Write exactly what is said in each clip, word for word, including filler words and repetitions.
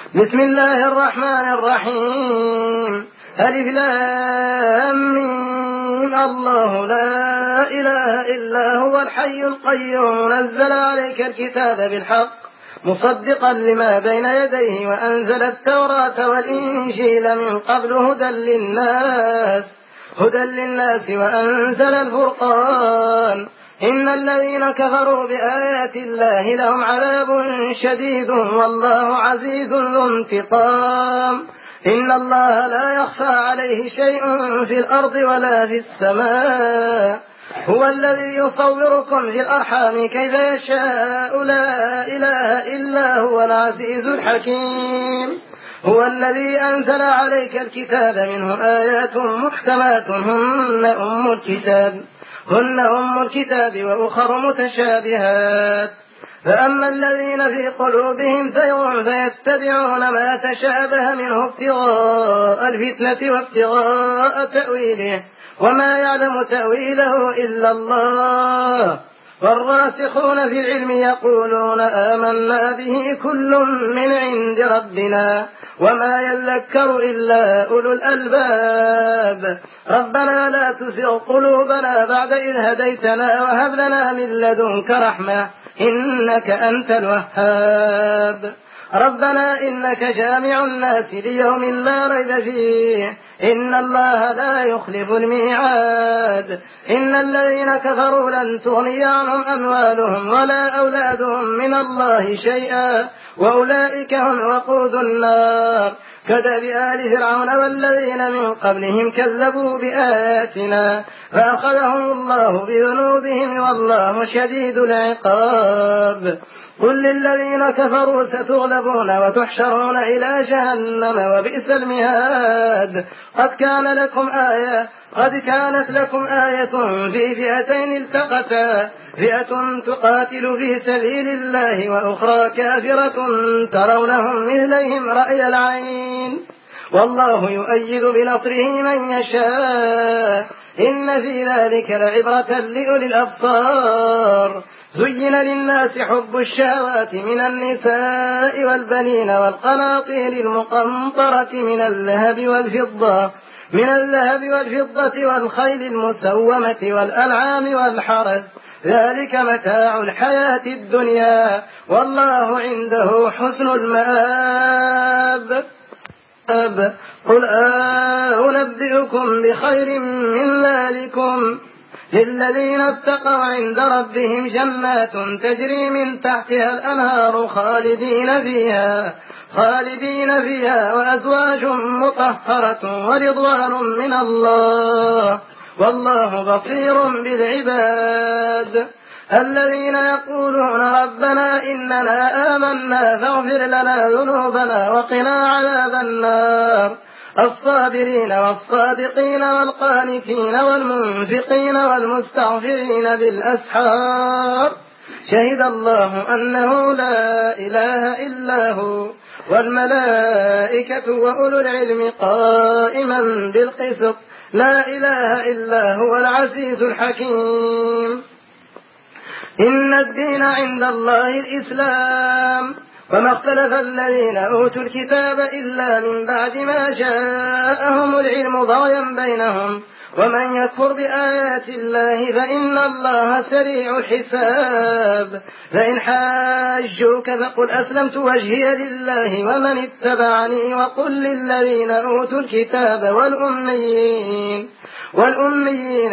بسم الله الرحمن الرحيم. ألف لام ميم. الله لا إله إلا هو الحي القيوم نزل عليك الكتاب بالحق مصدقا لما بين يديه وأنزل التوراة والإنجيل من قبل هدى للناس هدى للناس وأنزل الفرقان. إن الذين كفروا بآيات الله لهم عذاب شديد والله عزيز ذو انتقام. إن الله لا يخفى عليه شيء في الأرض ولا في السماء. هو الذي يصوركم في الأرحام كيف يشاء لا إله إلا هو العزيز الحكيم. هو الذي أنزل عليك الكتاب منه آيات محكمات هن أم الكتاب هن أم الكتاب وأخر متشابهات. فأما الذين في قلوبهم زيغ فيتبعون ما تشابه منه ابتغاء الفتنة وابتغاء تأويله وما يعلم تأويله إلا الله. والراسخون في العلم يقولون آمنا به كل من عند ربنا وما يذكر إلا أولو الألباب. ربنا لا تزغ قلوبنا بعد إذ هديتنا وهب لنا من لدنك رحمة إنك أنت الوهاب. ربنا إنك جامع الناس ليوم لا ريب فيه إن الله لا يخلف الميعاد. إن الذين كفروا لن تغني عنهم أموالهم ولا أولادهم من الله شيئا وأولئك هم وقود النار. كدأب آل فرعون والذين من قبلهم كذبوا بآياتنا فأخذهم الله بذنوبهم والله شديد العقاب. قل للذين كفروا ستغلبون وتحشرون إلى جهنم وبئس المهاد. قد كان لكم آية قد كانت لكم آية في فئتين التقتا فئة تقاتل في سبيل الله وأخرى كافرة ترونهم مثليهم رأي العين والله يؤيد بنصره من يشاء. إن في ذلك لعبرة لأولي الأبصار. زين للناس حب الشهوات من النساء والبنين والقناطير المقنطرة من الذهب والفضة من الذهب والفضة والخيل المسومة والأنعام والحرث ذلك متاع الحياة الدنيا والله عنده حسن المآب. قل أنبئكم بخير من ذلكم للذين اتقوا عند ربهم جنات تجري من تحتها الأنهار خالدين فيها خالدين فيها وأزواج مطهرة ورضوان من الله والله بصير بالعباد. الذين يقولون ربنا إننا آمنا فاغفر لنا ذنوبنا وقنا عذاب النار. الصابرين والصادقين والقانتين والمنفقين والمستغفرين بالأسحار. شهد الله أنه لا إله إلا هو والملائكة وأولو العلم قائما بالقسط لا إله إلا هو العزيز الحكيم. إن الدين عند الله الإسلام وما اختلف الذين أوتوا الكتاب إلا من بعد ما جاءهم العلم بغيا بينهم ومن يكفر بآيات الله فإن الله سريع الحساب. فإن حاجوك فقل أسلمت وجهي لله ومن اتبعني وقل للذين أوتوا الكتاب والأميين والأميين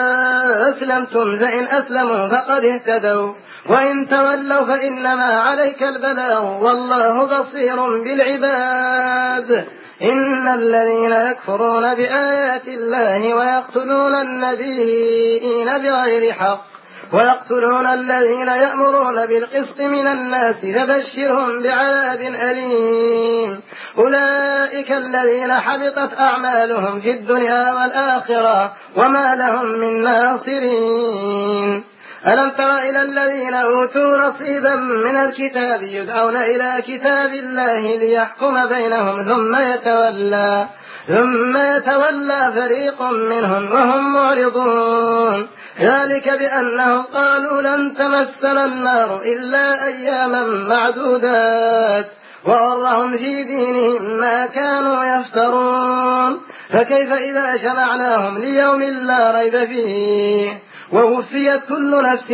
أسلمتم فإن أسلموا فقد اهتدوا وإن تولوا فإنما عليك البلاغ والله بصير بالعباد. إن الذين يكفرون بآيات الله ويقتلون النبيين بغير حق ويقتلون الذين يأمرون بالقسط من الناس فبشرهم بعذاب أليم. أولئك الذين حبطت أعمالهم في الدنيا والآخرة وما لهم من ناصرين. ألم تر إلى الذين أوتوا نصيبا من الكتاب يدعون إلى كتاب الله ليحكم بينهم ثم يتولى ثم يتولى فريق منهم وهم معرضون. ذلك بأنهم قالوا لن تمسنا النار إلا أياما معدودات وغرهم في دينهم ما كانوا يفترون فكيف إذا جمعناهم ليوم لا ريب فيه ووفيت كل نفس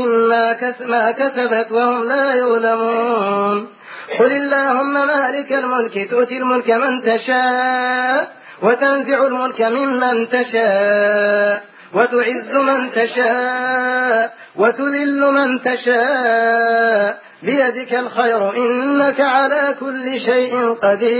ما كسبت وهم لا يظلمون قل اللهم مالك الملك تؤتي الملك من تشاء وتنزع الملك ممن تشاء وتعز من تشاء وتذل من تشاء بيدك الخير إنك على كل شيء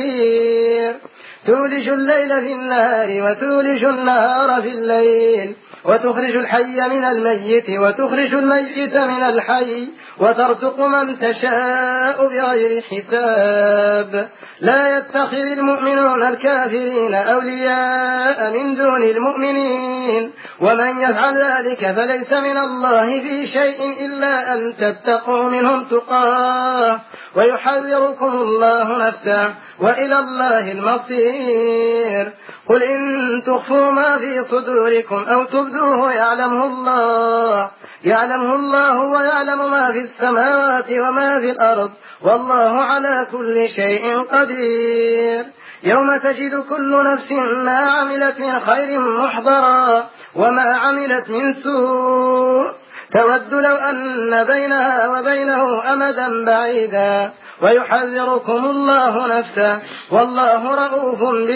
قدير تولج الليل في النهار وتولج النهار في الليل وتخرج الحي من الميت وتخرج الميت من الحي وترزق من تشاء بغير حساب لا يتخذ المؤمنون الكافرين أولياء من دون المؤمنين ومن يفعل ذلك فليس من الله في شيء إلا أن تتقوا منهم تقاه ويحذركم الله نفسه وإلى الله المصير قل إن تخفوا ما في صدوركم أو تبدوه يعلمه الله يعلمه الله ويعلم ما في السماوات وما في الأرض والله على كل شيء قدير يوم تجد كل نفس ما عملت من خير محضرا وما عملت من سوء تود لو أن بينها وبينه أمدا بعيدا ويحذركم الله نفسه والله رؤوف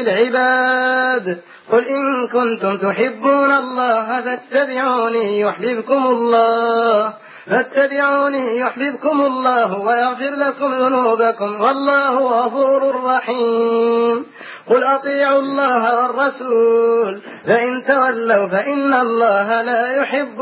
بالعباد قل إن كنتم تحبون الله فاتبعوني يحببكم الله فاتبعوني يحببكم الله ويغفر لكم ذنوبكم والله غفور رحيم قل أطيعوا الله والرسول فإن تولوا فإن الله لا يحب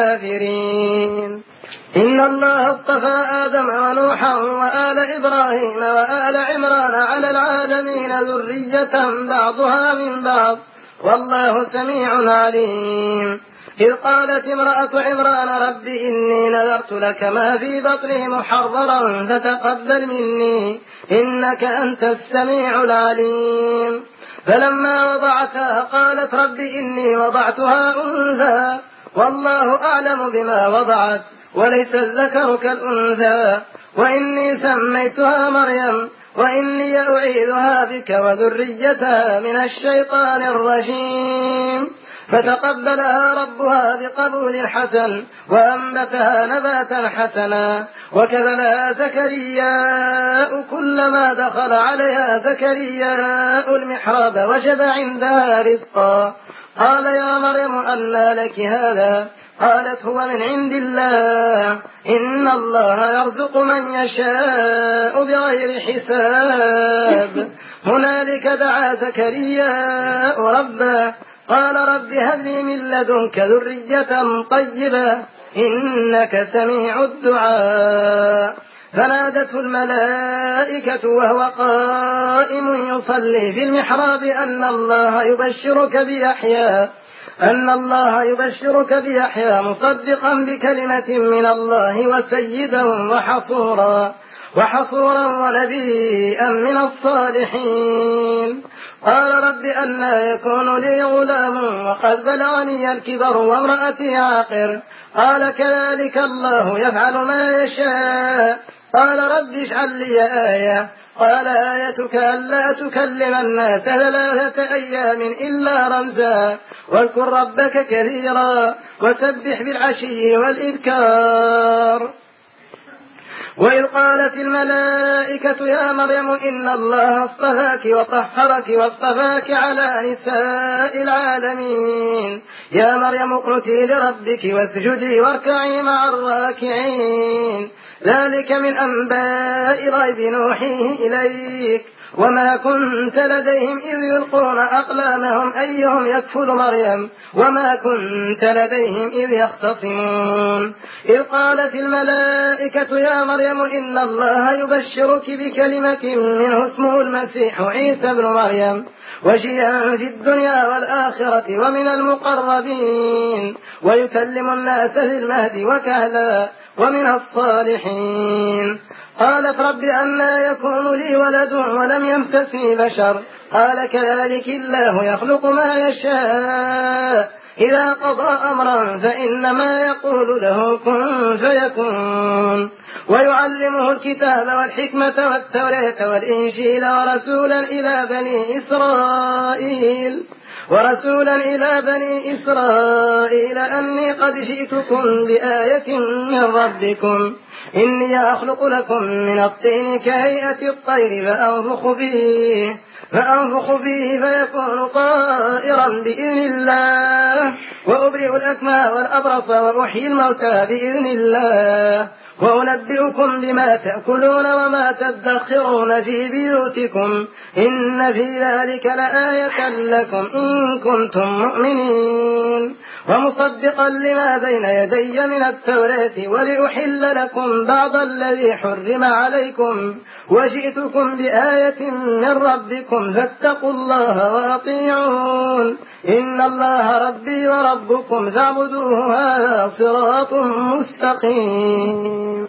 الكافرين إن الله اصطفى آدم ونوحا وآل إبراهيم وآل عمران على العالمين ذرية بعضها من بعض والله سميع عليم إذ قالت امرأة عمران رب إني نذرت لك ما في بطني محررا فتقبل مني إنك أنت السميع العليم فلما وضعتها قالت رب إني وضعتها أنثى والله أعلم بما وضعت وليس الذكر كالأنثى وإني سميتها مريم وإني أعيذها بك وذريتها من الشيطان الرجيم فتقبلها ربها بقبول حسن وأنبتها نباتا حسنا وكفلها زكرياء كلما دخل عليها زكرياء المحراب وجد عندها رزقا قال يا مريم أنى لك هذا قالت هو من عند الله إن الله يرزق من يشاء بغير حساب هنالك دعا زكرياء ربه قال رب هب لي من لدنك ذرية طيبة إنك سميع الدعاء فنادته الملائكة وهو قائم يصلي في المحراب أن الله يبشرك بيحيى أن الله يبشرك بيحيى مصدقا بكلمة من الله وسيدا وحصورا وحصورا ونبيا من الصالحين قال رب أنى يكون لي غلام وقد بلغني الكبر وامرأتي عاقر قال كذلك الله يفعل ما يشاء قال رب اجعل لي آية قال آيتك ألا تكلم الناس ثلاثة أيام إلا رمزا واذكر ربك كثيرا وسبح بالعشي والإبكار وإذ قالت الملائكة يا مريم إن الله اصطفاك وطهرك واصطفاك على نساء العالمين يا مريم اقنتي لربك واسجدي واركعي مع الراكعين ذلك من أنباء الغيب نوحيه إليك وما كنت لديهم إذ يلقون أقلامهم أيهم يكفل مريم وما كنت لديهم إذ يختصمون إذ قالت الملائكة يا مريم إن الله يبشرك بكلمة منه اسمه المسيح عيسى ابن مريم وجيها في الدنيا والآخرة ومن المقربين ويكلم الناس في المهد وكهلا ومن الصالحين قالت رب أنى يكون لي ولد ولم يمسسني بشر قال كذلك الله يخلق ما يشاء إذا قضى أمرا فإنما يقول له كن فيكون ويعلمه الكتاب والحكمة والتوراة والإنجيل ورسولا إلى بني إسرائيل ورسولا إلى بني إسرائيل أني قد جئتكم بآية من ربكم إني أخلق لكم من الطين كهيئة الطير فأنفخ فيه فأنفخ فيه فيكون طائرا بإذن الله وأبرئ الأكمى والأبرص وأحيي الموتى بإذن الله وأنبئكم بما تأكلون وما تدخرون في بيوتكم إن في ذلك لآية لكم إن كنتم مؤمنين ومصدقا لما بين يدي من التوراة ولأحل لكم بعض الذي حرم عليكم وجئتكم بآية من ربكم فاتقوا الله وأطيعون إن الله ربي وربكم فاعبدوه هذا صراط مستقيم.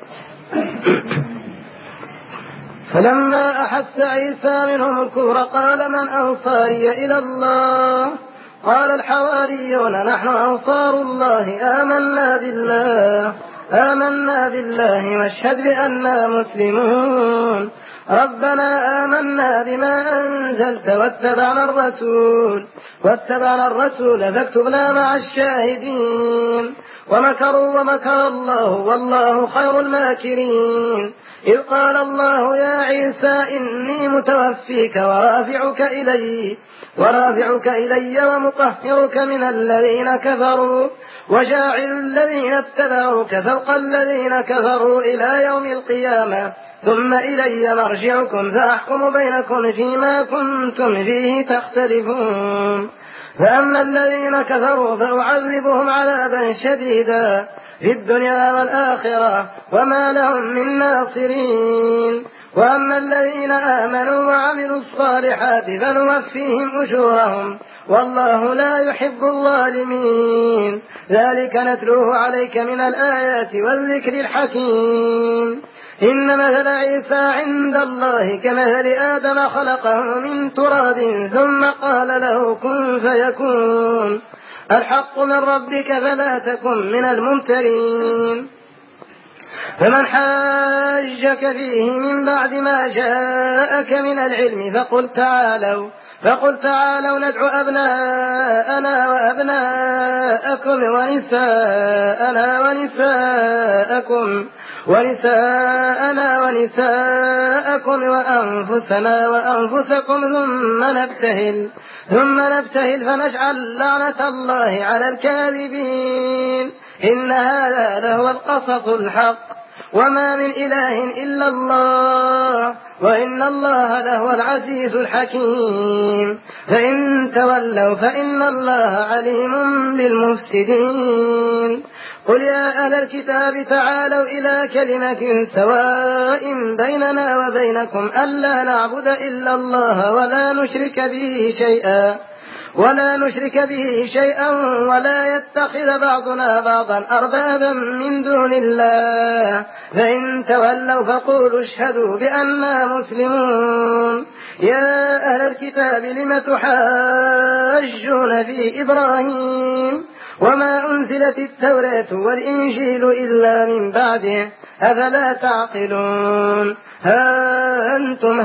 فلما أحس عيسى منهم الكفر قال من أنصاري إلى الله قال الحواريون نحن أنصار الله آمنا بالله آمنا بالله واشهد بأننا مسلمون ربنا آمنا بما أنزلت واتبعنا الرسول واتبعنا الرسول فاكتبنا مع الشاهدين ومكروا ومكر الله والله خير الماكرين إذ قال الله يا عيسى إني متوفيك ورافعك إلي ورافعك إلي ومطهرك من الذين كفروا وجاعل الذين اتبعوك فوق الذين كفروا إلى يوم القيامة ثم إلي مرجعكم فأحكم بينكم فيما كنتم فيه تختلفون فأما الذين كفروا فأعذبهم عذابا شديدا في الدنيا والآخرة وما لهم من ناصرين وأما الذين آمنوا وعملوا الصالحات فنوفيهم أجورهم والله لا يحب الظالمين ذلك نتلوه عليك من الآيات والذكر الحكيم إن مثل عيسى عند الله كمثل آدم خلقه من تراب ثم قال له كن فيكون الحق من ربك فلا تكن من الممترين فمن حاجك فيه من بعد ما جاءك من العلم فقل تعالوا فقل تعالوا ندعو أبناءنا وأبناءكم ونساءنا ونساءكم ونساءنا ونساءكم وأنفسنا وأنفسكم ثم نبتهل ثم نبتهل فنجعل لعنة الله على الكاذبين إن هذا لهو القصص الحق وما من إله إلا الله وإن الله لهو العزيز الحكيم فإن تولوا فإن الله عليم بالمفسدين قل يا أهل الكتاب تعالوا إلى كلمة سواء بيننا وبينكم ألا نعبد إلا الله ولا نشرك به شيئا ولا نشرك به شيئا ولا يتخذ بعضنا بعضا أربابا من دون الله فإن تولوا فقولوا اشهدوا بأننا مسلمون يا أهل الكتاب لم تحاجون في إبراهيم وما أنزلت التوراة والإنجيل إلا من بعده أفلا تعقلون ها أنتم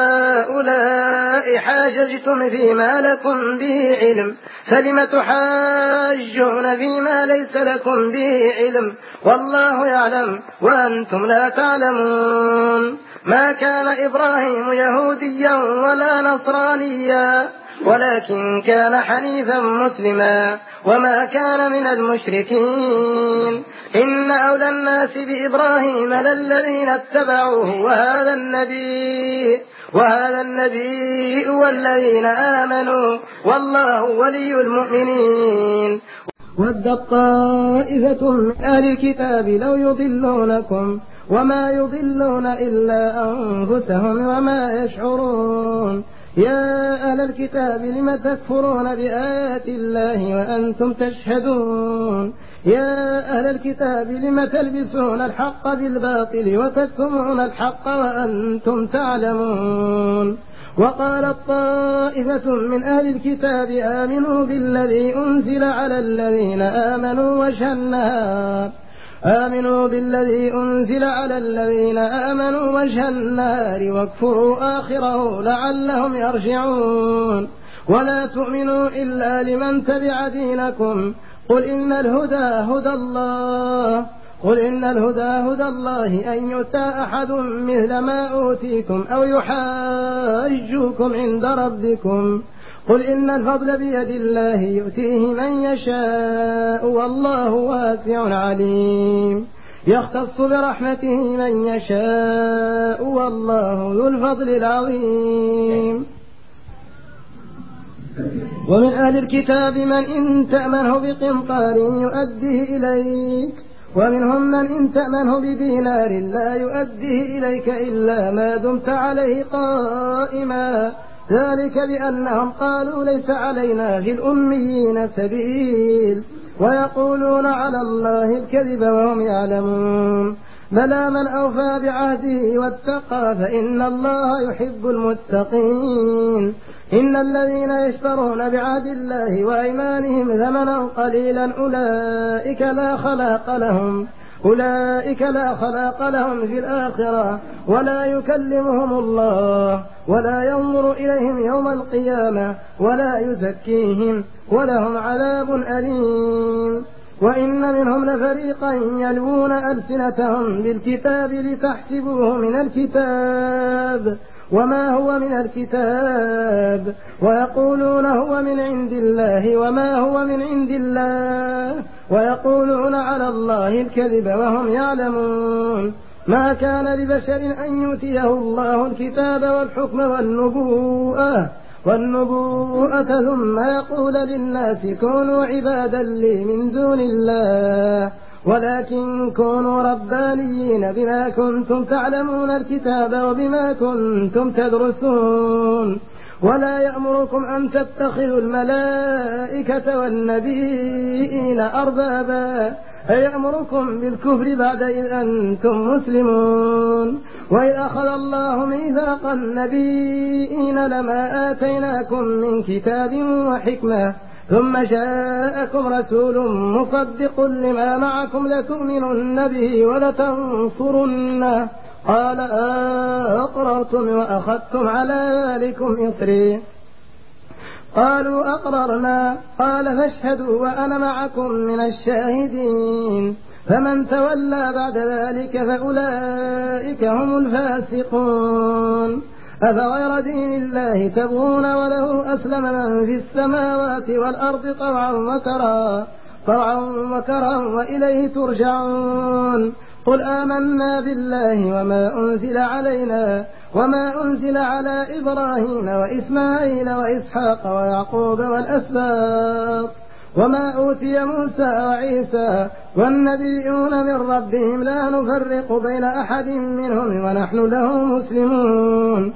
هؤلاء حاججتم فيما لكم به علم فلم تحاجون فيما ليس لكم به علم والله يعلم وأنتم لا تعلمون ما كان إبراهيم يهوديا ولا نصرانيا ولكن كان حنيفا مسلما وما كان من المشركين إن أولى الناس بإبراهيم للذين اتبعوه وهذا النبي وهذا النبي والذين آمنوا والله ولي المؤمنين ودت طائفة من أهل الكتاب لو يضلونكم وما يضلون إلا أنفسهم وما يشعرون يا أهل الكتاب لم تكفرون بآيات الله وأنتم تشهدون يا أهل الكتاب لم تلبسون الحق بالباطل وتكتمون الحق وأنتم تعلمون وقالت طائفة من أهل الكتاب آمنوا بالذي أنزل على الذين آمنوا وجه النهار آمنوا بالذي أنزل على الذين آمنوا وجه النهار واكفروا آخره لعلهم يرجعون ولا تؤمنوا إلا لمن تبع دينكم قل إن الهدى هدى الله قل إن الهدى هدى الله أن يؤتى أحد مثل ما أوتيتم أو يحاجوكم عند ربكم قل إن الفضل بيد الله يؤتيه من يشاء والله واسع عليم يختص برحمته من يشاء والله ذو الفضل العظيم ومن أهل الكتاب من إن تأمنه بقنطار يؤديه إليك ومنهم من إن تأمنه بدينار لا يؤديه إليك إلا ما دمت عليه قائما ذلك بأنهم قالوا ليس علينا في الأميين سبيل ويقولون على الله الكذب وهم يعلمون بلى من أوفى بعهده واتقى فإن الله يحب المتقين إن الذين يشترون بعهد الله وأيمانهم ثمنا قليلا أولئك لا خلاق لهم أولئك لا خلاق لهم في الآخرة ولا يكلمهم الله ولا ينظر إليهم يوم القيامة ولا يزكيهم ولهم عذاب أليم وإن منهم لفريقا يلوون ألسنتهم بالكتاب لتحسبوه من الكتاب وما هو من الكتاب ويقولون هو من عند الله وما هو من عند الله ويقولون على الله الكذب وهم يعلمون ما كان لبشر أن يؤتيه الله الكتاب والحكم والنبوءة والنبوءة ثم يقول للناس كونوا عبادا لي من دون الله ولكن كونوا ربانيين بما كنتم تعلمون الكتاب وبما كنتم تدرسون ولا يأمركم أن تتخذوا الملائكة والنبيين أربابا أيأمركم بالكفر بعد إذ أنتم مسلمون وإذ أخذ الله ميثاق النبيين لما آتيناكم من كتاب وحكمة ثم جاءكم رسول مصدق لما معكم لتؤمنن به ولتنصرنه قال أقررتم وأخذتم على ذلكم إصري قالوا أقررنا قال فاشهدوا وأنا معكم من الشاهدين فمن تولى بعد ذلك فأولئك هم الفاسقون أفغير دين الله تبغون وله أسلم من في السماوات والأرض طوعا وكرها طوعا وكرها وإليه ترجعون قل آمنا بالله وما أنزل علينا وما أنزل على إبراهيم وإسماعيل وإسحاق ويعقوب والأسباط وما أوتي موسى وعيسى والنبيون من ربهم لا نفرق بين أحد منهم ونحن له مسلمون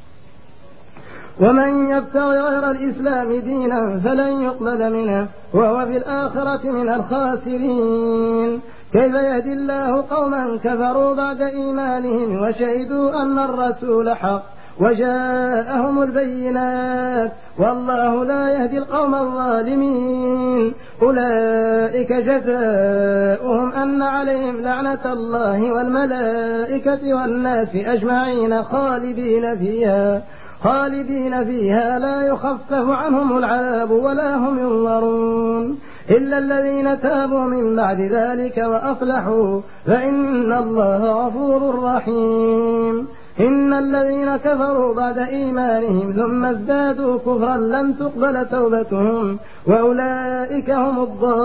ومن يبتغي غير الإسلام دينا فلن يقبل منه وهو في الآخرة من الخاسرين كيف يهدي الله قوما كفروا بعد إيمانهم وشهدوا أن الرسول حق وجاءهم البينات والله لا يهدي القوم الظالمين أولئك جزاؤهم أن عليهم لعنة الله والملائكة والناس أجمعين خالدين فيها خالدين فيها لا يخفف عنهم العذاب ولا هم ينظرون إلا الذين تابوا من بعد ذلك وأصلحوا فإن الله غفور رحيم إن الذين كفروا بعد إيمانهم ثم ازدادوا كفرا لن تقبل توبتهم وأولئك هم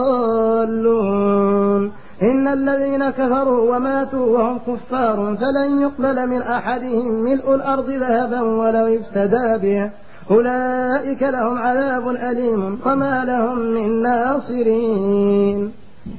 الضالون إن الذين كفروا وماتوا وهم كفار فلن يقبل من أحدهم ملء الأرض ذهبا ولو افتدى به أولئك لهم عذاب أليم وما لهم من ناصرين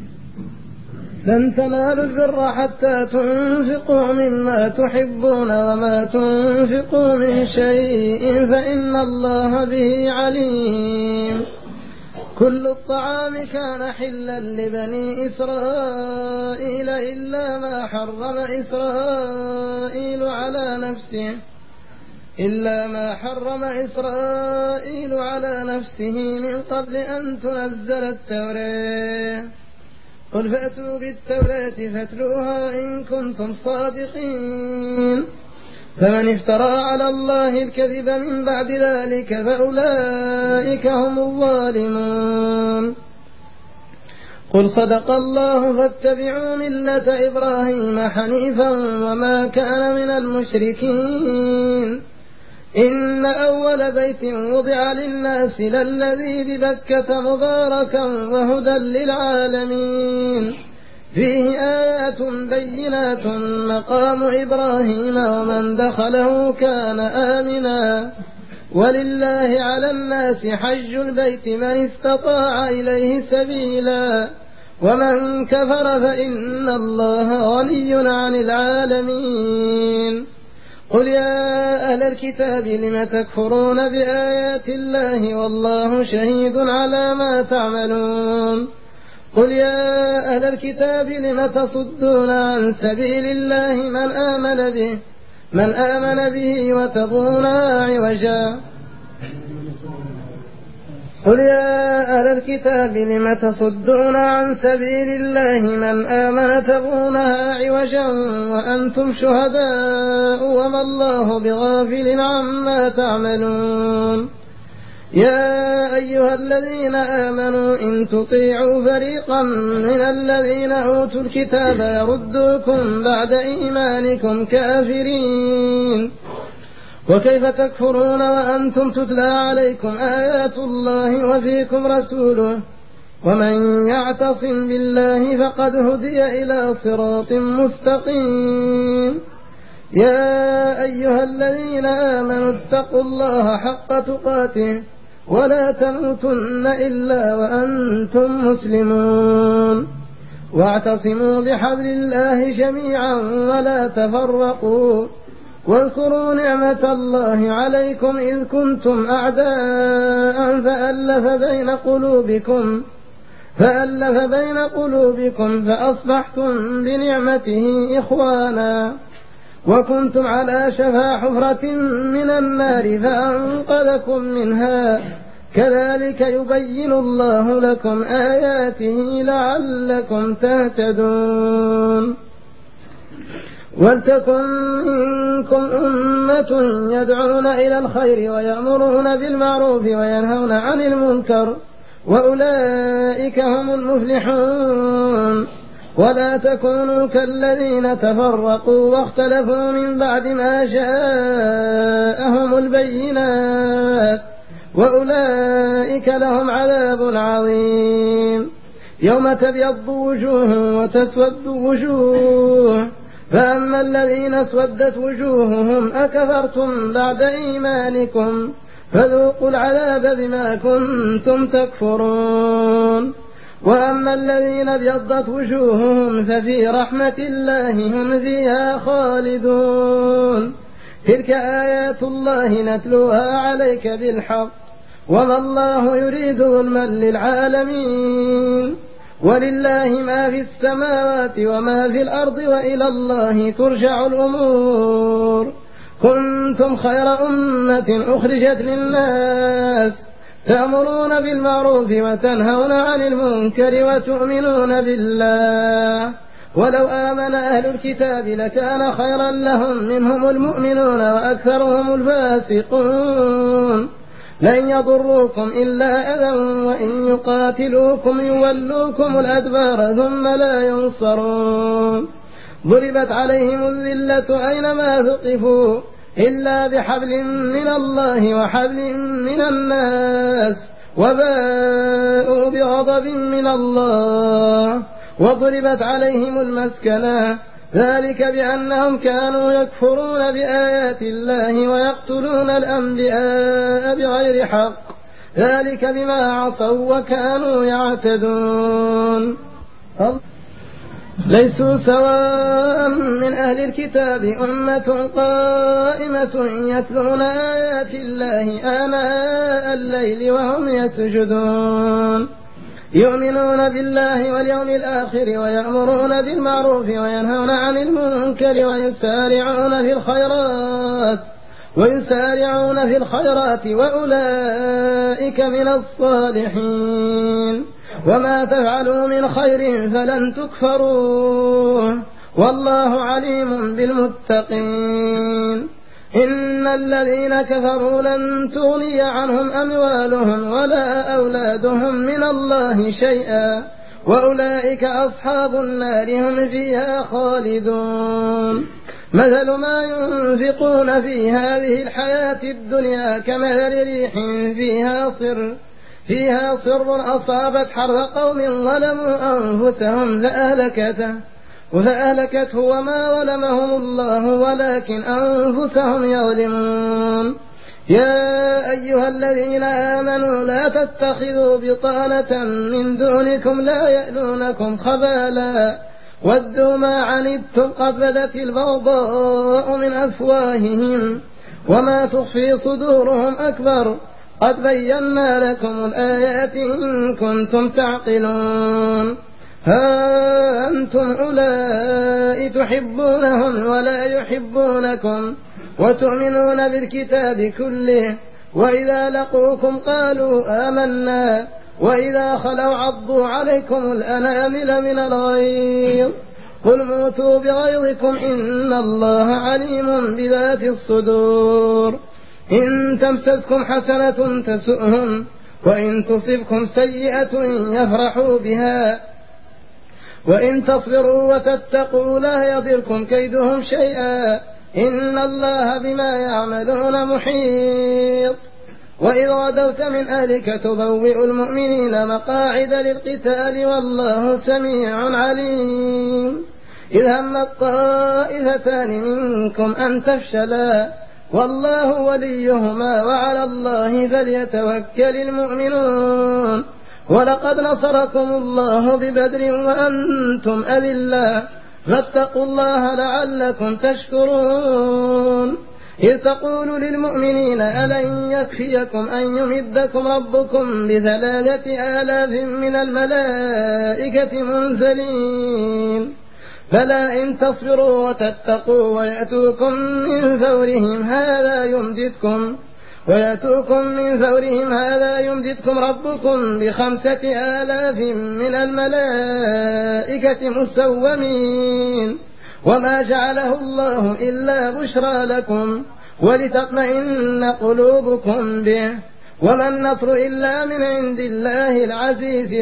لن تنالوا البر حتى تنفقوا مما تحبون وما تنفقوا من شيء فإن الله به عليم كل الطعام كان حلا لبني إسرائيل إلا ما حرم إسرائيل على نفسه إلا ما حرم إسرائيل على نفسه من قبل أن تنزل التوراة قل فأتوا بالتوراة فاتلوها إن كنتم صادقين فمن افترى على الله الكذب من بعد ذلك فأولئك هم الظالمون قل صدق الله فاتبعوا ملة إبراهيم حنيفا وما كان من المشركين إن أول بيت وضع للناس للذي ببكة مباركا وهدى للعالمين فيه آيات بينات مقام إبراهيم ومن دخله كان آمنا ولله على الناس حج البيت من استطاع إليه سبيلا ومن كفر فإن الله غني عن العالمين قل يا أهل الكتاب لم تكفرون بآيات الله والله شهيد على ما تعملون قل يا أهل الكتاب لم تصدون عن سبيل الله من آمن به من آمن به وتبغونها عوجا قل يا أهل الكتاب لم تصدون عن سبيل الله من آمن تبغونها عوجا وأنتم شهداء وما الله بغافل عما تعملون يا أيها الذين آمنوا إن تطيعوا فريقا من الذين أوتوا الكتاب يردوكم بعد إيمانكم كافرين وكيف تكفرون وأنتم تتلى عليكم آيات الله وفيكم رسوله ومن يعتصم بالله فقد هدي إلى صراط مستقيم يا أيها الذين آمنوا اتقوا الله حق تقاته ولا تموتن إلا وأنتم مسلمون واعتصموا بحبل الله جميعا ولا تفرقوا واذكروا نعمة الله عليكم إذ كنتم أعداء فألف بين قلوبكم فألف بين قلوبكم فأصبحتم بنعمته إخوانا وكنتم على شفا حفرة من النار فأنقذكم منها كذلك يبين الله لكم آياته لعلكم تهتدون ولتكن منكم أمة يدعون إلى الخير ويأمرون بالمعروف وينهون عن المنكر وأولئك هم المفلحون ولا تكونوا كالذين تفرقوا واختلفوا من بعد ما جاءهم البينات وأولئك لهم عذاب عظيم يوم تبيض وجوه وتسود وجوه فأما الذين اسودت وجوههم أكفرتم بعد إيمانكم فذوقوا العذاب بما كنتم تكفرون وأما الذين ابيضت وجوههم ففي رحمة الله هم فيها خالدون تلك آيات الله نتلوها عليك بالحق وما الله يريد ظلما للعالمين ولله ما في السماوات وما في الأرض وإلى الله ترجع الأمور كنتم خير أمة أخرجت للناس تأمرون بالمعروف وتنهون عن المنكر وتؤمنون بالله ولو آمن أهل الكتاب لكان خيرا لهم منهم المؤمنون وأكثرهم الفاسقون لن يضروكم إلا أذى وإن يقاتلوكم يولوكم الأدبار ثم لا ينصرون ضربت عليهم الذلة أينما ثقفوا إلا بحبل من الله وحبل من الناس وباءوا بغضب من الله وضربت عليهم المسكنة ذلك بأنهم كانوا يكفرون بآيات الله ويقتلون الأنبياء بغير حق ذلك بما عصوا وكانوا يعتدون ليسوا سواء من أهل الكتاب أمة قائمة يتلون آيات الله آناء الليل وهم يسجدون يؤمنون بالله واليوم الآخر ويأمرون بالمعروف وينهون عن المنكر ويسارعون في الخيرات ويسارعون في الخيرات وأولئك من الصالحين وما تفعلوا من خير فلن تكفروه والله عليم بالمتقين. إن الذين كفروا لن تغني عنهم أموالهم ولا أولادهم من الله شيئا وأولئك أصحاب النار هم فيها خالدون. مثل ما ينفقون في هذه الحياة الدنيا كمثل ريح فيها صر فيها صر أصابت حرث قوم ظلموا أنفسهم فأهلكته فأهلكته وما ظلمهم الله ولكن أنفسهم يظلمون. يا أيها الذين آمنوا لا تتخذوا بطانة من دونكم لا يألونكم خبالا ودوا ما عنتم قد بدت البغضاء من أفواههم وما تخفي صدورهم أكبر قد بينا لكم الآيات إن كنتم تعقلون. ها أنتم أولئك تحبونهم ولا يحبونكم وتؤمنون بالكتاب كله وإذا لقوكم قالوا آمنا وإذا خلوا عضوا عليكم الأنامل من الغيظ قل موتوا بغيظكم إن الله عليم بذات الصدور. إن تمسسكم حسنة تسؤهم وإن تصبكم سيئة يفرحوا بها وإن تصبروا وتتقوا لا يضركم كيدهم شيئا إن الله بما يعملون محيط. وإذ غدوت من أهلك تبوئ المؤمنين مقاعد للقتال والله سميع عليم. إذ همت طائفتان منكم أن تفشلا والله وليهما وعلى الله فليتوكل المؤمنون. ولقد نصركم الله ببدر وأنتم أذلة فاتقوا الله لعلكم تشكرون. إذ تقول للمؤمنين ألن يكفيكم أن يمدكم ربكم بثلاثة آلاف من الملائكة منزلين فلا إن تصبروا وتتقوا ويأتوكم من فورهم هذا يمددكم ويأتوكم من فورهم هذا يمددكم ربكم بخمسة آلاف من الملائكة مسومين وما جعله الله إلا بشرى لكم ولتطمئن قلوبكم به وما النصر إلا من عند الله العزيز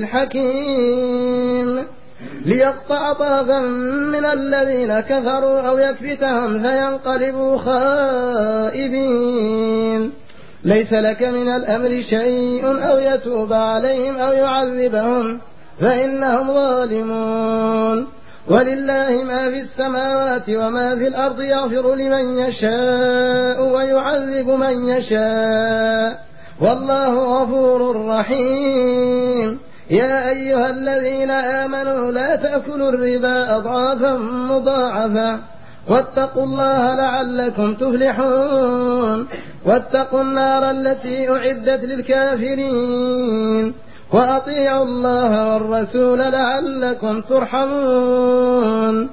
الحكيم. ليقطع طرفا من الذين كفروا أو يكبتهم فينقلبوا خائبين. ليس لك من الأمر شيء أو يتوب عليهم أو يعذبهم فإنهم ظالمون. ولله ما في السماوات وما في الأرض يغفر لمن يشاء ويعذب من يشاء والله غفور رحيم. يا أيها الذين آمنوا لا تأكلوا الربا أضعافا مضاعفة واتقوا الله لعلكم تفلحون. واتقوا النار التي أعدت للكافرين وأطيعوا الله والرسول لعلكم ترحمون.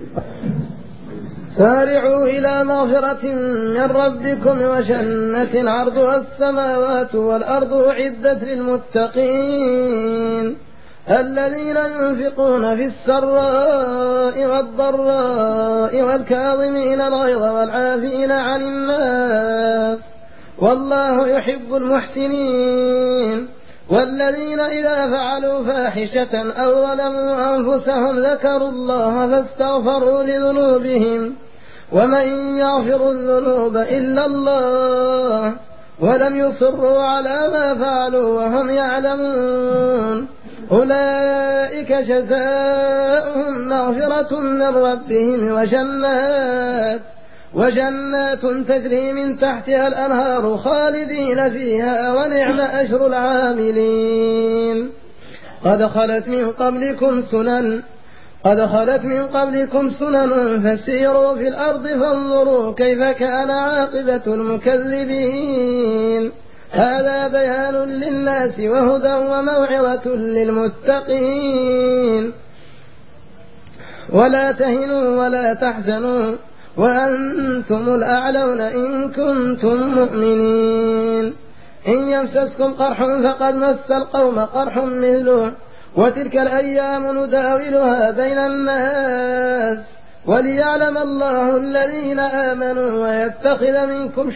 سارعوا إلى مغفرة من ربكم وجنة عرضها السماوات والأرض أعدت للمتقين الذين ينفقون في السراء والضراء والكاظمين الغيظ والعافين عن الناس والله يحب المحسنين. والذين إذا فعلوا فاحشة أو ظلموا أنفسهم ذكروا الله فاستغفروا لذنوبهم ومن يغفر الذنوب إلا الله ولم يصروا على ما فعلوا وهم يعلمون أولئك جزاؤهم مغفرة من ربهم وجنات وجنات تجري من تحتها الأنهار خالدين فيها ونعم أجر العاملين. قد خلت من قبلكم سنن قد خلت من قبلكم سنن فسيروا في الأرض فانظروا كيف كان عاقبة المكذبين. هذا بيان للناس وهدى وموعظة للمتقين. ولا تهنوا ولا تحزنوا وأنتم الأعلون إن كنتم مؤمنين. إن يمسسكم قرح فقد مس القوم قرح مثله وتلك الأيام نداولها بين الناس وليعلم الله الذين آمنوا ويتخذ منكم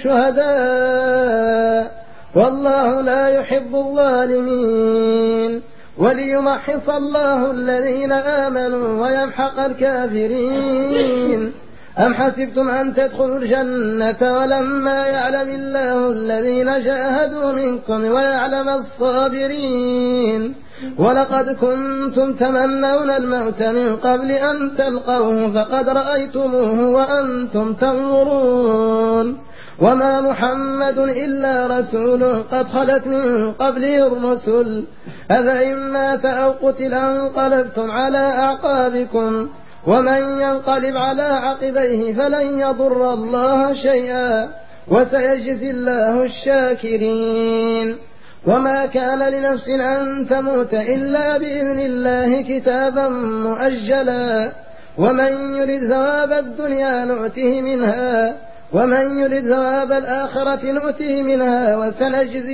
شهداء والله لا يحب الظالمين وليمحص الله الذين آمنوا ويمحق الكافرين. أم حسبتم أن تدخلوا الجنة ولما يعلم الله الذين جاهدوا منكم ويعلم الصابرين ولقد كنتم تمنون الموت من قبل أن تلقوه فقد رأيتموه وأنتم تنظرون وما محمد إلا رسول قد خلت من قبله الرسل أفإن مات أو قتل انقلبتم على أعقابكم ومن ينقلب على عقبيه فلن يضر الله شيئا وسيجزي الله الشاكرين. وما كان لنفس أن تموت إلا بإذن الله كتابا مؤجلا ومن يرد ثواب الدنيا نؤته منها ومن يرد ثواب الآخرة نؤته منها وسنجزي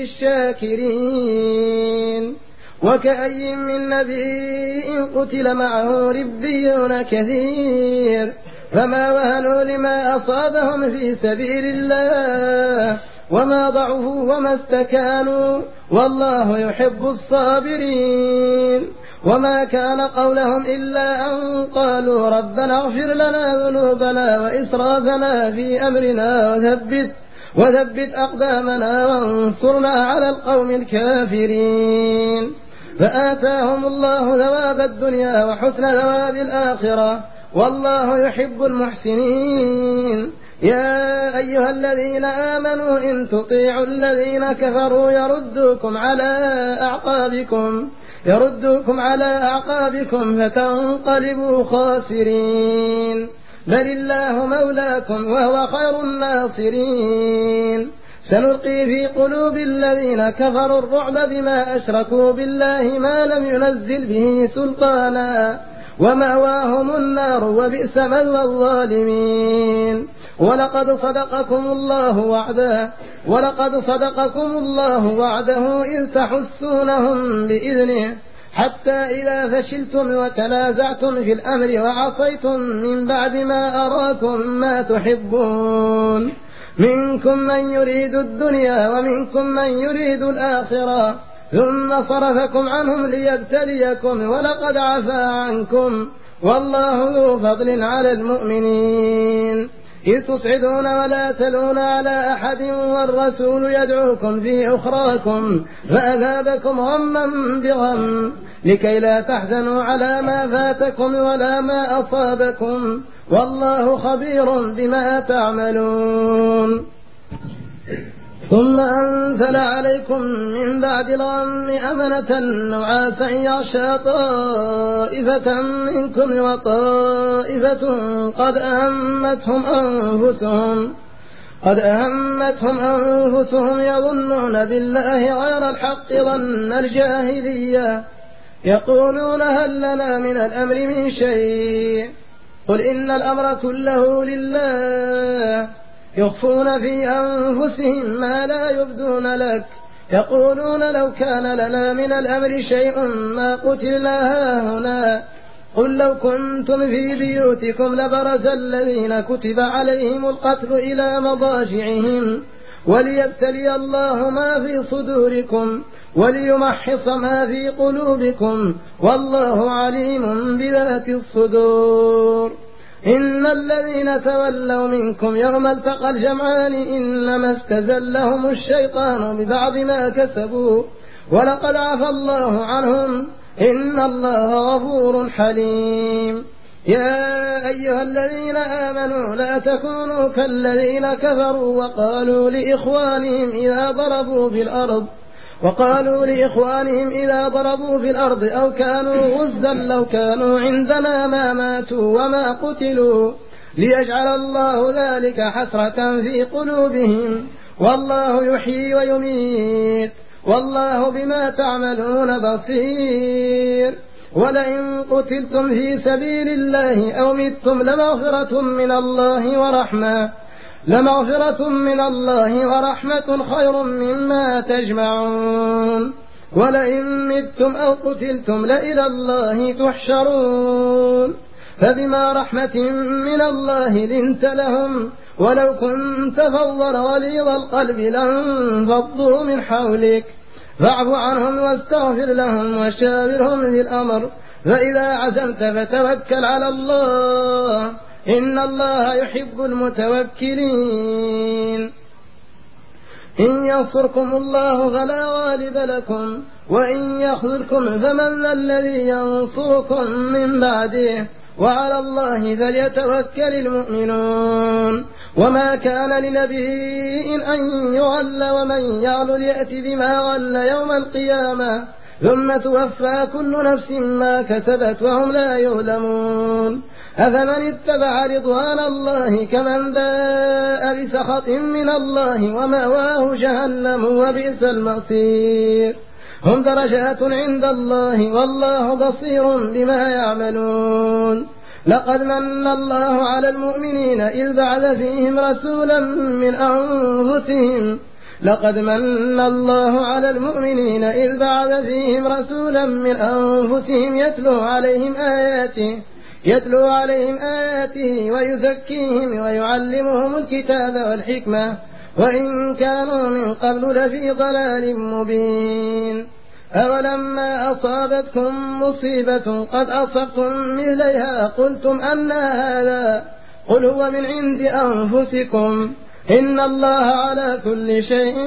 الشاكرين. وكأي من نبي قتل معه ربيون كثير فما وهنوا لما أصابهم في سبيل الله وما ضعفوا وما استكانوا والله يحب الصابرين. وما كان قولهم إلا أن قالوا ربنا اغفر لنا ذنوبنا وإسرافنا في أمرنا وثبت, وثبت أقدامنا وانصرنا على القوم الكافرين. فآتاهم الله ثواب الدنيا وحسن ثواب الآخرة والله يحب المحسنين. يا أيها الذين آمنوا إن تطيعوا الذين كفروا يردوكم على أعقابكم يردوكم على أعقابكم فتنقلبوا خاسرين بل الله مولاكم وهو خير الناصرين. سنلقي في قلوب الذين كفروا الرعب بما أشركوا بالله ما لم ينزل به سلطانا ومأواهم النار وبئس مثوى الظالمين. ولقد صدقكم الله وعده ولقد صدقكم الله وعده إذ تحسونهم بإذنه حتى إذا فشلتم وتنازعتم في الأمر وعصيتم من بعد ما أراكم ما تحبون منكم من يريد الدنيا ومنكم من يريد الآخرة ثم صرفكم عنهم ليبتليكم ولقد عفا عنكم والله ذو فضل على المؤمنين. إذ تصعدون ولا تلون على أحد والرسول يدعوكم في أخراكم فأذابكم غما بغم لكي لا تحزنوا على ما فاتكم ولا ما أصابكم والله خبير بما تعملون. ثم أنزل عليكم من بعد الغم أمنة نعاسا يغشى طائفة منكم وطائفة قد أهمتهم أنفسهم قد أهمتهم أنفسهم يظنون بالله غير الحق ظن الجاهلية يقولون هل لنا من الأمر من شيء قل إن الأمر كله لله يخفون في أنفسهم ما لا يبدون لك يقولون لو كان لنا من الأمر شيء ما قتلنا هنا قل لو كنتم في بيوتكم لبرز الذين كتب عليهم القتل إلى مضاجعهم وليبتلي الله ما في صدوركم وليمحص ما في قلوبكم والله عليم بذات الصدور. إن الذين تولوا منكم يوم التقى الجمعان إنما استزلهم الشيطان ببعض ما كسبوا ولقد عفى الله عنهم إن الله غفور حليم. يا أيها الذين آمنوا لا تكونوا كالذين كفروا وقالوا لإخوانهم إذا ضربوا في الأرض وقالوا لإخوانهم إذا ضربوا في الأرض أو كانوا غزا لو كانوا عندنا ما ماتوا وما قتلوا ليجعل الله ذلك حسرة في قلوبهم والله يحيي ويميت والله بما تعملون بصير. ولئن قتلتم في سبيل الله أو متم لمغفرة من الله ورحمة لمغفرة من الله ورحمة خير مما تجمعون. ولئن متم أو قتلتم لإلى الله تحشرون فبما رحمة من الله لنت لهم ولو كنت فظا غليظ القلب لانفضوا من حولك فاعف عنهم واستغفر لهم وشاورهم في الأمر فإذا عزمت فتوكل على الله إن الله يحب المتوكلين إن ينصركم الله فلا غالب لكم وإن يخذلكم فمن ذا الذي ينصركم من بعده وعلى الله فليتوكل المؤمنون وما كان لنبي أن يغل ومن يغل يأتي بما غل يوم القيامة ثم توفى كل نفس ما كسبت وهم لا يظلمون أفمن اتبع رضوان الله كمن باء بسخط من الله ومأواه جهنم وبئس المصير هم درجات عند الله والله بصير بما يعملون لقد من الله على المؤمنين إذ بعث فيهم رسولا من أنفسهم لقد من الله على المؤمنين إذ بعث فيهم رسولا من أنفسهم يتلو عليهم آياته يتلو عليهم آياته ويزكيهم ويعلمهم الكتاب والحكمة وإن كانوا من قبل لفي ضلال مبين أولما أصابتكم مصيبة قد أصبتم مثليها قلتم أن هذا قل هو من عند أنفسكم إن الله على كل شيء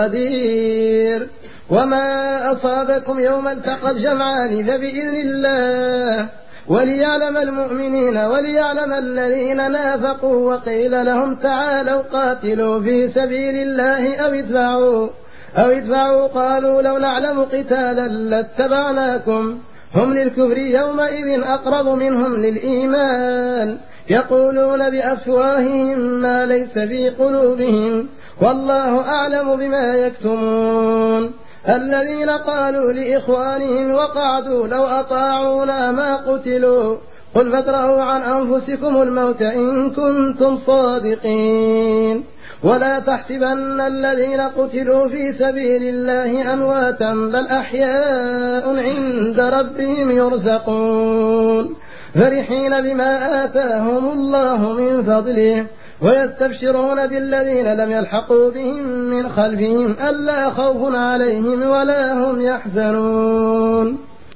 قدير وما أصابكم يوم التقى الجمعان فبإذن الله وليعلم المؤمنين وليعلم الذين نافقوا وقيل لهم تعالوا قاتلوا في سبيل الله أو ادفعوا أو ادفعوا قالوا لو نعلم قتالا لاتبعناكم هم للكفر يومئذ أقرب منهم للإيمان يقولون بأفواههم ما ليس في قلوبهم والله أعلم بما يكتمون الذين قالوا لإخوانهم وقعدوا لو أطاعونا ما قتلوا قل فادرءوا عن أنفسكم الموت إن كنتم صادقين ولا تحسبن الذين قتلوا في سبيل الله أمواتا بل أحياء عند ربهم يرزقون فرحين بما آتاهم الله من فضله ويستبشرون بالذين لم يلحقوا بهم من خلفهم ألا خوف عليهم ولا هم يحزنون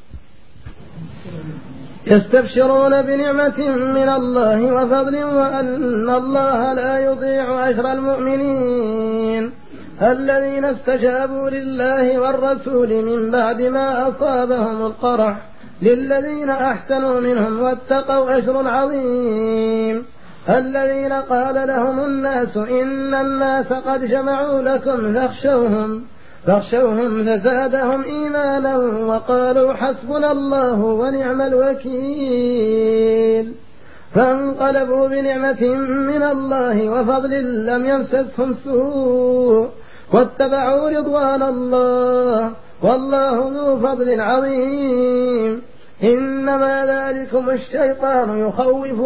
يستبشرون بنعمة من الله وفضل وأن الله لا يضيع أجر المؤمنين الذين استجابوا لله والرسول من بعد ما أصابهم القرح للذين أحسنوا منهم واتقوا أجر عظيم الذين قال لهم الناس إن الناس قد جمعوا لكم فاخشوهم فاخشوهم فزادهم إيمانا وقالوا حسبنا الله ونعم الوكيل فانقلبوا بنعمة من الله وفضل لم يمسسهم سوء واتبعوا رضوان الله والله ذو فضل عظيم إنما ذلكم الشيطان يخوف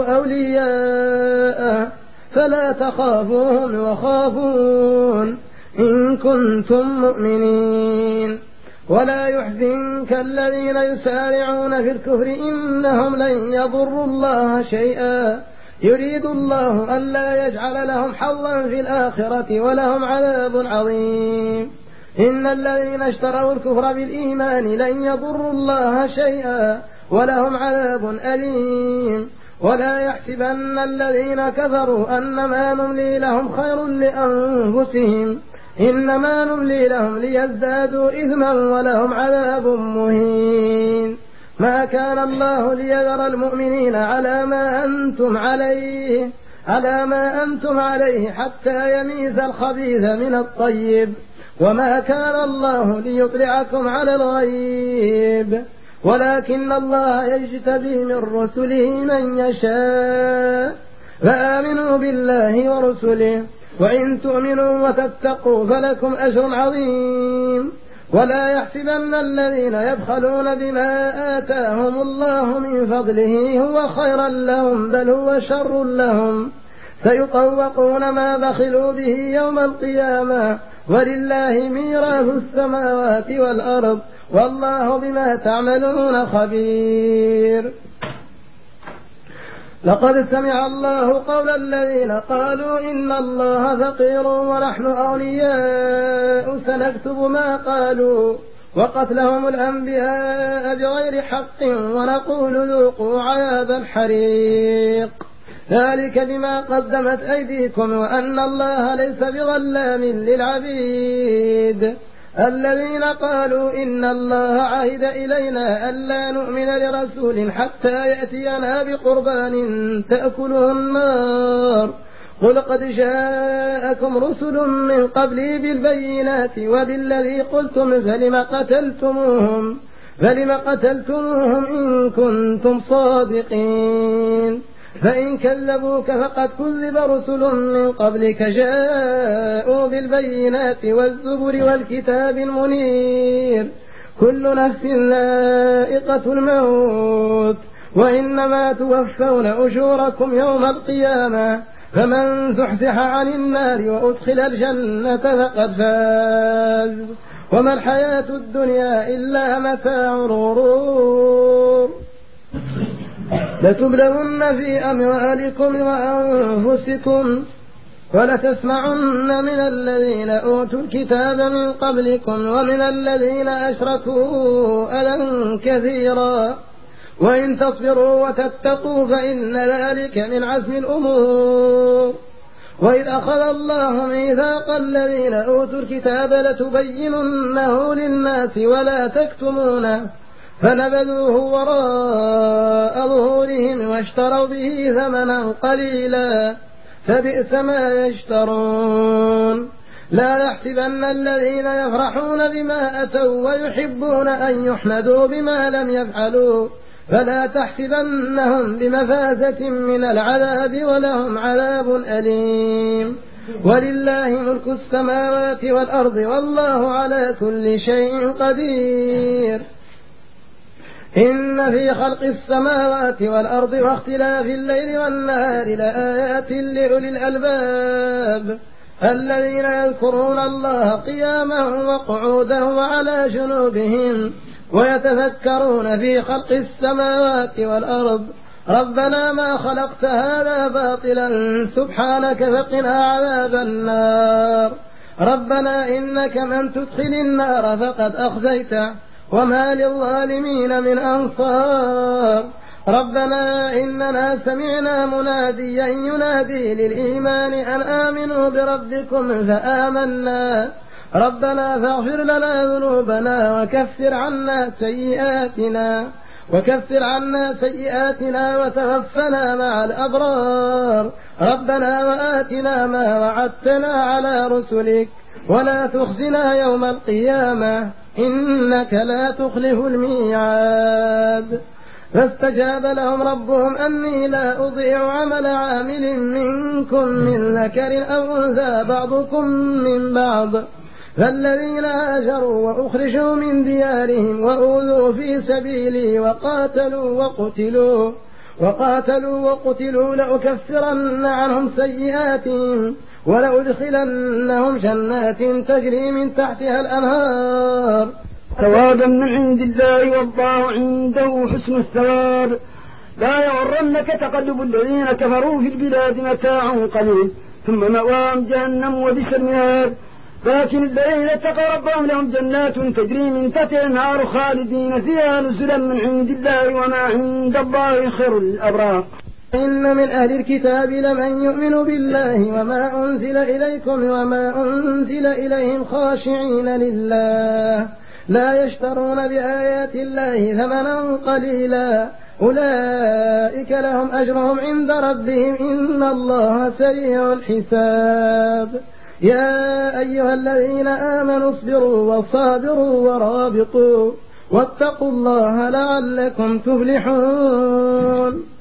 أولياءه فلا تخافوهم وخافون إن كنتم مؤمنين ولا يحزنك الذين يسارعون في الكفر إنهم لن يضروا الله شيئا يريد الله ألا يجعل لهم حظا في الآخرة ولهم عذاب عظيم إن الذين اشتروا الكفر بالإيمان لن يضروا الله شيئا ولهم عذاب أليم ولا يحسبن الذين كفروا أنما نملي لهم خير لأنفسهم إنما نملي لهم ليزدادوا إثما ولهم عذاب مهين ما كان الله ليذر المؤمنين على ما أنتم عليه على ما أنتم عليه حتى يميز الخبيث من الطيب وما كان الله ليطلعكم على الغيب ولكن الله يجتبي من رسله من يشاء فآمنوا بالله ورسله وإن تؤمنوا وتتقوا فلكم أجر عظيم ولا يحسبن الذين يبخلون بما آتاهم الله من فضله هو خيرا لهم بل هو شر لهم سيطوقون ما بخلوا به يوم القيامة ولله ميراث السماوات والأرض والله بما تعملون خبير. لقد سمع الله قول الذين قالوا إن الله فقير ونحن أغنياء سنكتب ما قالوا وقتلهم الأنبياء بغير حق ونقول ذوقوا عذاب الحريق ذلك بما قدمت أيديكم وأن الله ليس بظلام للعبيد. الذين قالوا إن الله عهد إلينا ألا نؤمن لرسول حتى يأتينا بقربان تأكله النار قل قد جاءكم رسل من قبلي بالبينات وبالذي قلتم فلم قتلتموهم فلم قتلتموهم إن كنتم صادقين. فإن كذبوك فقد كذب رسل من قبلك جاءوا بالبينات والزبر والكتاب المنير كل نفس ذائقة الموت وإنما توفون أجوركم يوم القيامة فمن زحزح عن النار وأدخل الجنة فقد فاز وما الحياة الدنيا إلا متاع الغرور. لتبلون في أموالكم وأنفسكم ولتسمعن من الذين أوتوا الكتاب من قبلكم ومن الذين أشركوا أذى كثيرا وإن تصبروا وتتقوا فإن ذلك من عزم الأمور. وإذ أخذ الله ميثاق الذين أوتوا الكتاب لتبيننه للناس ولا تكتمونه فنبذوه وراء ظهورهم واشتروا به ثمنا قليلا فبئس ما يشترون. لا يحسبن الذين يفرحون بما أتوا ويحبون أن يحمدوا بما لم يفعلوا فلا تحسبنهم بمفازة من العذاب ولهم عذاب أليم. ولله ملك السماوات والأرض والله على كل شيء قدير. إن في خلق السماوات والأرض واختلاف الليل والنهار لآيات لأولي الألباب الذين يذكرون الله قياما وقعودا وعلى جنوبهم ويتفكرون في خلق السماوات والأرض ربنا ما خلقت هذا باطلا سبحانك فقنا عذاب النار. ربنا إنك من تدخل النار فقد أخزيته وما للظالمين من أنصار. ربنا إننا سمعنا مناديا ينادي للإيمان أن آمنوا بربكم فآمنا ربنا فاغفر لنا ذنوبنا وكفر عنا سيئاتنا وكفر عنا سيئاتنا وتوفنا مع الأبرار. ربنا وآتنا ما وعدتنا على رسلك ولا تخزنا يوم القيامة إنك لا تخلف الميعاد. فاستجاب لهم ربهم أني لا أضيع عمل عامل منكم من ذكر أو أنثى بعضكم من بعض فالذين هاجروا وأخرجوا من ديارهم وأوذوا في سبيلي وقاتلوا وقتلوا وقاتلوا وقتلوا لأكفرن عنهم سيئاتهم ولأدخلنهم جنات تجري من تحتها الأنهار ثوابا من عند الله والله عنده حسن الثواب. لا يغرنك تقلب الذين كفروا في البلاد متاع قليل ثم مأواهم جهنم وبئس المهاد. لكن الذين اتقوا ربهم لهم جنات تجري من تحتها الأنهار خالدين فيها نزلا من عند الله وما عند الله خير للأبرار. إن من أهل الكتاب لمن يؤمن بالله وما أنزل إليكم وما أنزل إليهم خاشعين لله لا يشترون بآيات الله ثمنا قليلا أولئك لهم أجرهم عند ربهم إن الله سريع الحساب. يا أيها الذين آمنوا اصبروا وصابروا ورابطوا واتقوا الله لعلكم تفلحون.